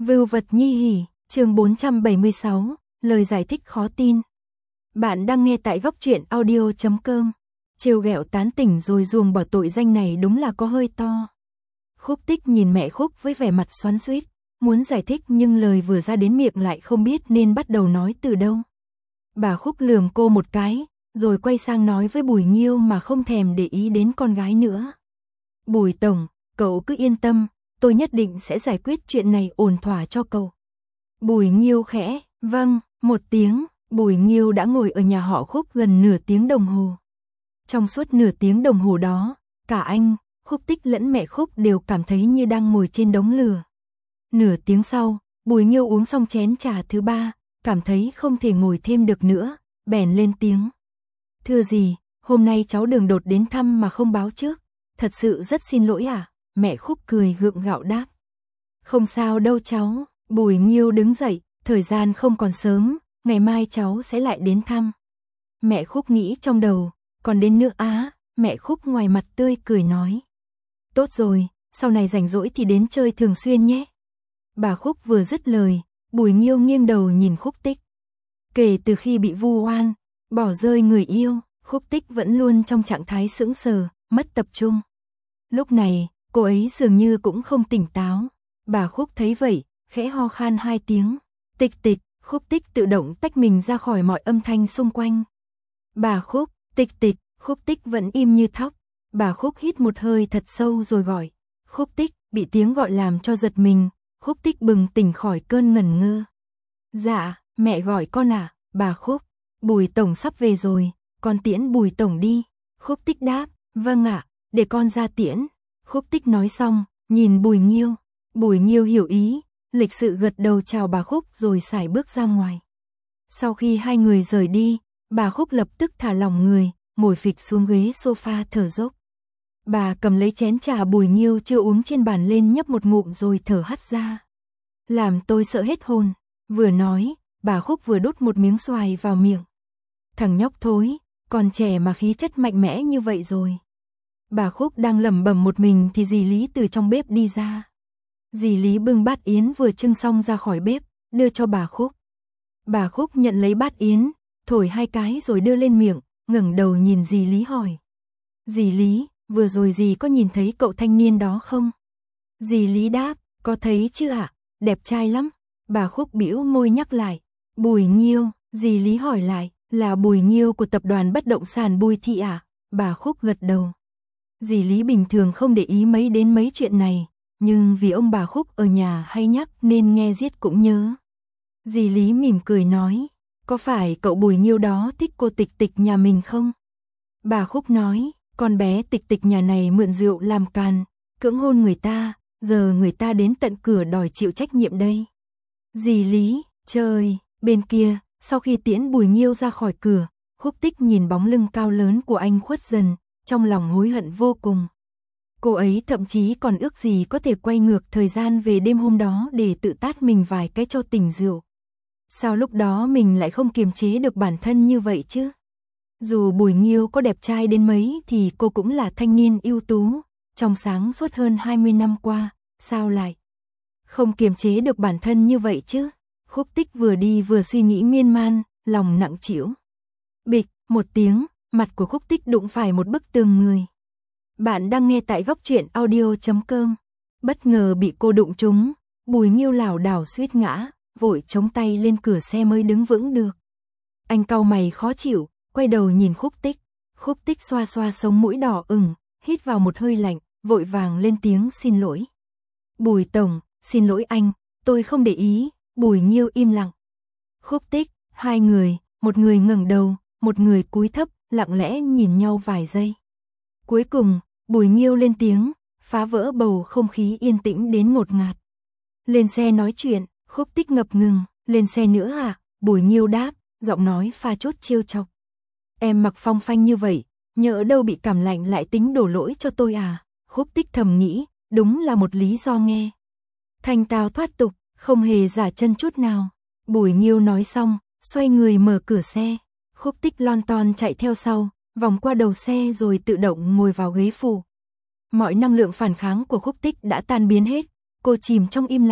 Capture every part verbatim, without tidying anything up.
Vưu vật nhi hỉ, chương bốn trăm bảy mươi sáu, lời giải thích khó tin. Bạn đang nghe tại góc truyện audio chấm com. Trêu ghẹo tán tỉnh rồi ruồng bỏ tội danh này đúng là có hơi to. Khúc Tích nhìn mẹ Khúc với vẻ mặt xoắn xuýt, muốn giải thích nhưng lời vừa ra đến miệng lại không biết nên bắt đầu nói từ đâu. Bà Khúc lườm cô một cái, rồi quay sang nói với Bùi Nghiêu mà không thèm để ý đến con gái nữa. Bùi tổng, cậu cứ yên tâm, tôi nhất định sẽ giải quyết chuyện này ổn thỏa cho cậu. Bùi Nghiêu khẽ, vâng, một tiếng. Bùi Nghiêu đã ngồi ở nhà họ Khúc gần nửa tiếng đồng hồ. Trong suốt nửa tiếng đồng hồ đó, cả anh, Khúc Tích lẫn mẹ Khúc đều cảm thấy như đang ngồi trên đống lửa. Nửa tiếng sau, Bùi Nghiêu uống xong chén trà thứ ba, cảm thấy không thể ngồi thêm được nữa, bèn lên tiếng. Thưa dì, hôm nay cháu Đường đột đến thăm mà không báo trước, thật sự rất xin lỗi à? Mẹ Khúc cười gượng gạo đáp. Không sao đâu cháu. Bùi Nghiêu đứng dậy, thời gian không còn sớm, ngày mai cháu sẽ lại đến thăm. Mẹ Khúc nghĩ trong đầu, còn đến nữa á, mẹ Khúc ngoài mặt tươi cười nói. Tốt rồi, sau này rảnh rỗi thì đến chơi thường xuyên nhé. Bà Khúc vừa dứt lời, Bùi Nghiêu nghiêng đầu nhìn Khúc Tích. Kể từ khi bị vu oan, bỏ rơi người yêu, Khúc Tích vẫn luôn trong trạng thái sững sờ, mất tập trung. Lúc này, cô ấy dường như cũng không tỉnh táo. Bà Khúc thấy vậy, khẽ ho khan hai tiếng. Tịch tịch, Khúc Tích tự động tách mình ra khỏi mọi âm thanh xung quanh. Bà Khúc, tịch tịch, Khúc Tích vẫn im như thóc. Bà Khúc hít một hơi thật sâu rồi gọi. Khúc Tích, bị tiếng gọi làm cho giật mình. Khúc Tích bừng tỉnh khỏi cơn ngẩn ngơ. Dạ, mẹ gọi con à? Bà Khúc, Bùi tổng sắp về rồi, con tiễn Bùi tổng đi. Khúc Tích đáp, vâng ạ, để con ra tiễn. Khúc Tích nói xong, nhìn Bùi Nghiêu. Bùi Nghiêu hiểu ý, lịch sự gật đầu chào bà Khúc rồi sải bước ra ngoài. Sau khi hai người rời đi, bà Khúc lập tức thả lỏng người, ngồi phịch xuống ghế sofa thở dốc. Bà cầm lấy chén trà Bùi Nghiêu chưa uống trên bàn lên nhấp một ngụm rồi thở hắt ra. Làm tôi sợ hết hồn. Vừa nói, bà Khúc vừa đút một miếng xoài vào miệng. Thằng nhóc thối, còn trẻ mà khí chất mạnh mẽ như vậy rồi. Bà Khúc đang lẩm bẩm một mình thì dì Lý từ trong bếp đi ra. Dì Lý bưng bát yến vừa trưng xong ra khỏi bếp, đưa cho bà Khúc. Bà Khúc nhận lấy bát yến, thổi hai cái rồi đưa lên miệng, ngẩng đầu nhìn dì Lý hỏi. Dì Lý, vừa rồi dì có nhìn thấy cậu thanh niên đó không? Dì Lý đáp, có thấy chứ ạ, đẹp trai lắm. Bà Khúc bĩu môi nhắc lại. Bùi Nghiêu, dì Lý hỏi lại, là Bùi Nghiêu của tập đoàn bất động sản Bùi Thị à? Bà Khúc gật đầu. Dì Lý bình thường không để ý mấy đến mấy chuyện này, nhưng vì ông bà Khúc ở nhà hay nhắc nên nghe riết cũng nhớ. Dì Lý mỉm cười nói, có phải cậu Bùi Nghiêu đó thích cô Tịch Tịch nhà mình không? Bà Khúc nói, con bé Tịch Tịch nhà này mượn rượu làm càn, cưỡng hôn người ta, giờ người ta đến tận cửa đòi chịu trách nhiệm đây. Dì Lý, trời, bên kia, sau khi tiễn Bùi Nghiêu ra khỏi cửa, Khúc Tích nhìn bóng lưng cao lớn của anh khuất dần, trong lòng hối hận vô cùng. Cô ấy thậm chí còn ước gì có thể quay ngược thời gian về đêm hôm đó để tự tát mình vài cái cho tỉnh rượu. Sao lúc đó mình lại không kiềm chế được bản thân như vậy chứ? Dù Bùi Nghiêu có đẹp trai đến mấy thì cô cũng là thanh niên ưu tú, trong sáng suốt hơn hai mươi năm qua, sao lại không kiềm chế được bản thân như vậy chứ? Khúc Tích vừa đi vừa suy nghĩ miên man, lòng nặng trĩu. Bịch, một tiếng, mặt của Khúc Tích đụng phải một bức tường người. Bạn đang nghe tại góc truyện audio chấm com. Bất ngờ bị cô đụng trúng, Bùi Nghiêu lảo đảo suýt ngã, vội chống tay lên cửa xe mới đứng vững được. Anh cau mày khó chịu, quay đầu nhìn Khúc Tích. Khúc Tích xoa xoa sống mũi đỏ ửng, hít vào một hơi lạnh, vội vàng lên tiếng xin lỗi. Bùi tổng, xin lỗi anh, tôi không để ý. Bùi Nghiêu im lặng. Khúc Tích, hai người, một người ngẩng đầu, một người cúi thấp, lặng lẽ nhìn nhau vài giây. Cuối cùng, Bùi Nghiêu lên tiếng, phá vỡ bầu không khí yên tĩnh đến ngột ngạt. Lên xe nói chuyện. Khúc Tích ngập ngừng, lên xe nữa à? Bùi Nghiêu đáp, giọng nói pha chút trêu chọc. Em mặc phong phanh như vậy, nhỡ đâu bị cảm lạnh lại tính đổ lỗi cho tôi à? Khúc Tích thầm nghĩ, đúng là một lý do nghe thanh tao thoát tục, không hề giả chân chút nào. Bùi Nghiêu nói xong, xoay người mở cửa xe. Khúc Tích lon ton chạy theo sau, vòng qua đầu xe rồi tự động ngồi vào ghế phụ. Mọi năng lượng phản kháng của Khúc Tích đã tan biến hết, cô chìm trong im lặng,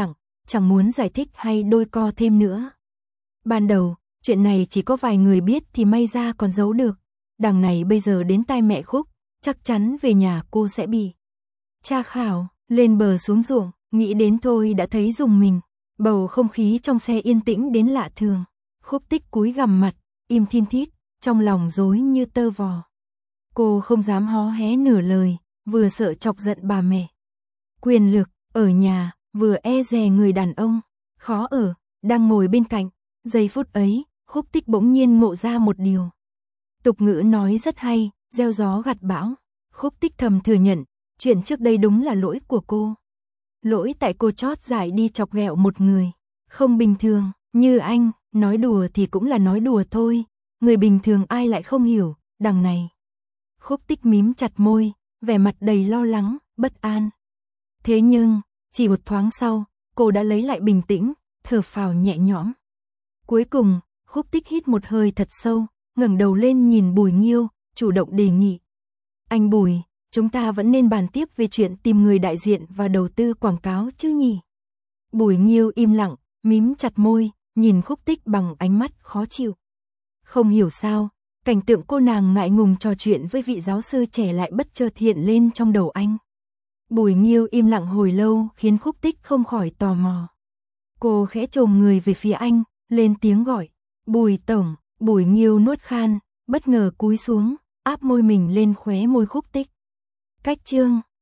chẳng muốn giải thích hay đôi co thêm nữa. Ban đầu, chuyện này chỉ có vài người biết thì may ra còn giấu được. Đằng này bây giờ đến tai mẹ Khúc, chắc chắn về nhà cô sẽ bị tra khảo. Lên bờ xuống ruộng, nghĩ đến thôi đã thấy rùng mình. Bầu không khí trong xe yên tĩnh đến lạ thường. Khúc Tích cúi gằm mặt, im thin thít, trong lòng rối như tơ vò. Cô không dám hó hé nửa lời, vừa sợ chọc giận bà mẹ. Quyền lực, ở nhà, vừa e dè người đàn ông, khó ở, đang ngồi bên cạnh. Giây phút ấy, Khúc Tích bỗng nhiên ngộ ra một điều. Tục ngữ nói rất hay, gieo gió gặt bão. Khúc Tích thầm thừa nhận, chuyện trước đây đúng là lỗi của cô. Lỗi tại cô chót dại đi chọc ghẹo một người không bình thường, như anh, nói đùa thì cũng là nói đùa thôi, người bình thường ai lại không hiểu, đằng này. Khúc Tích mím chặt môi, vẻ mặt đầy lo lắng, bất an. Thế nhưng, chỉ một thoáng sau, cô đã lấy lại bình tĩnh, thở phào nhẹ nhõm. Cuối cùng, Khúc Tích hít một hơi thật sâu, ngẩng đầu lên nhìn Bùi Nghiêu, chủ động đề nghị. Anh Bùi, chúng ta vẫn nên bàn tiếp về chuyện tìm người đại diện và đầu tư quảng cáo chứ nhỉ? Bùi Nghiêu im lặng, mím chặt môi, nhìn Khúc Tích bằng ánh mắt khó chịu. Không hiểu sao, cảnh tượng cô nàng ngại ngùng trò chuyện với vị giáo sư trẻ lại bất chợt hiện lên trong đầu anh. Bùi Nghiêu im lặng hồi lâu khiến Khúc Tích không khỏi tò mò. Cô khẽ chồm người về phía anh, lên tiếng gọi. Bùi tổng. Bùi Nghiêu nuốt khan, bất ngờ cúi xuống, áp môi mình lên khóe môi Khúc Tích. Cách chương